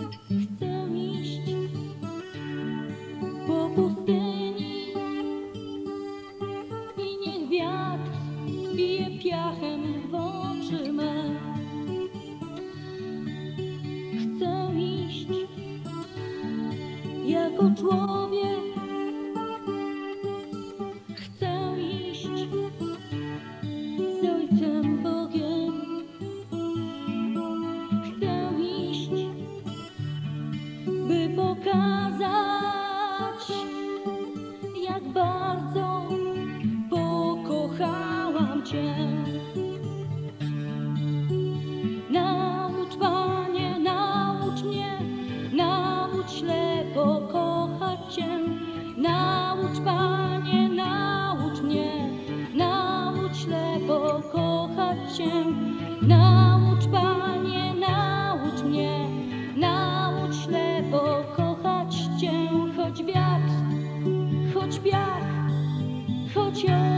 Chcę iść po pustyni i niech wiatr bije piachem w oczy me. Chcę iść jako człowiek. Chcę iść z Ojcem Bogiem. Chcę iść, by pokazać, jak bardzo pokochałam Cię. Naucz, Panie, naucz mnie, naucz ślepo kochać Cię. Naucz, Panie, naucz mnie, naucz ślepo kochać Cię. Naucz, Panie, naucz mnie, naucz ślepo kochać Cię. Choć wiatr, choć piach, choć